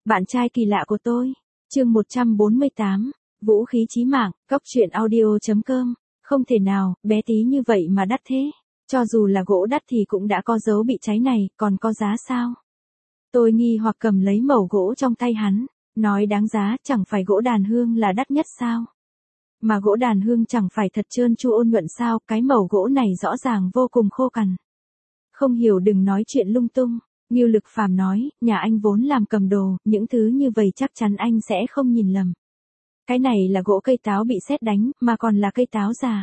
Bạn trai kỳ lạ của tôi. Chương 148. Vũ khí chí mạng. Cóc truyện audio.com. Không thể nào, bé tí như vậy mà đắt thế. Cho dù là gỗ đắt thì cũng đã có dấu bị cháy này, còn có giá sao? Tôi nghi hoặc cầm lấy mẩu gỗ trong tay hắn. Nói đáng giá, chẳng phải gỗ đàn hương là đắt nhất sao? Mà gỗ đàn hương chẳng phải thật trơn tru ôn nhuận sao? Cái mẩu gỗ này rõ ràng vô cùng khô cằn. Không hiểu đừng nói chuyện lung tung. Ngưu Lực Phàm nói, nhà anh vốn làm cầm đồ, những thứ như vậy chắc chắn anh sẽ không nhìn lầm. Cái này là gỗ cây táo bị sét đánh, mà còn là cây táo già.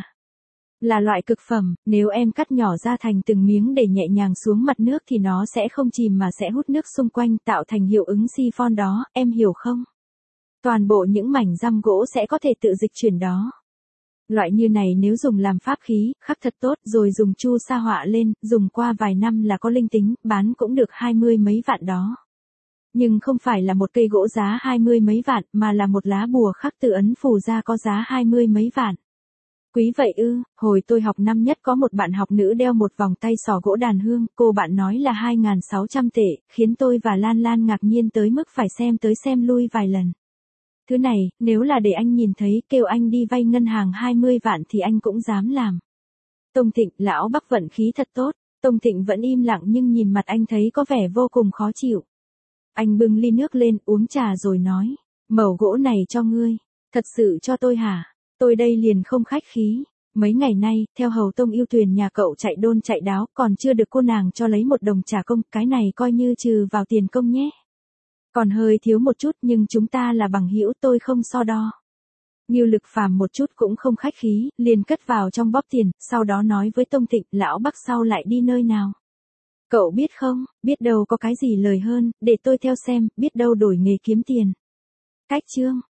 Là loại cực phẩm, nếu em cắt nhỏ ra thành từng miếng để nhẹ nhàng xuống mặt nước thì nó sẽ không chìm mà sẽ hút nước xung quanh tạo thành hiệu ứng siphon đó, em hiểu không? Toàn bộ những mảnh răm gỗ sẽ có thể tự dịch chuyển đó. Loại như này nếu dùng làm pháp khí, khắc thật tốt rồi dùng chu sa họa lên, dùng qua vài năm là có linh tính, bán cũng được 20 mấy vạn đó. Nhưng không phải là một cây gỗ giá 20 mấy vạn, mà là một lá bùa khắc từ ấn phù ra có giá 20 mấy vạn. Quý vậy ư? Hồi tôi học năm nhất có một bạn học nữ đeo một vòng tay sò gỗ đàn hương, cô bạn nói là 2.600 tệ, khiến tôi và Lan Lan ngạc nhiên tới mức phải xem tới xem lui vài lần. Thứ này, nếu là để anh nhìn thấy, kêu anh đi vay ngân hàng 20 vạn thì anh cũng dám làm. Tông Thịnh, lão Bắc vận khí thật tốt. Tông Thịnh vẫn im lặng nhưng nhìn mặt anh thấy có vẻ vô cùng khó chịu. Anh bưng ly nước lên, uống trà rồi nói, mẩu gỗ này cho ngươi. Thật sự cho tôi hả? Tôi đây liền không khách khí. Mấy ngày nay, theo hầu tông yêu thuyền nhà cậu chạy đôn chạy đáo, còn chưa được cô nàng cho lấy một đồng trả công, cái này coi như trừ vào tiền công nhé. Còn hơi thiếu một chút nhưng chúng ta là bằng hữu, tôi không so đo. Ngưu Lực Phàm một chút cũng không khách khí, liền cất vào trong bóp tiền, sau đó nói với Tông Thịnh, lão Bắc sau lại đi nơi nào? Cậu biết không, biết đâu có cái gì lời hơn, để tôi theo xem, biết đâu đổi nghề kiếm tiền. Cách chương.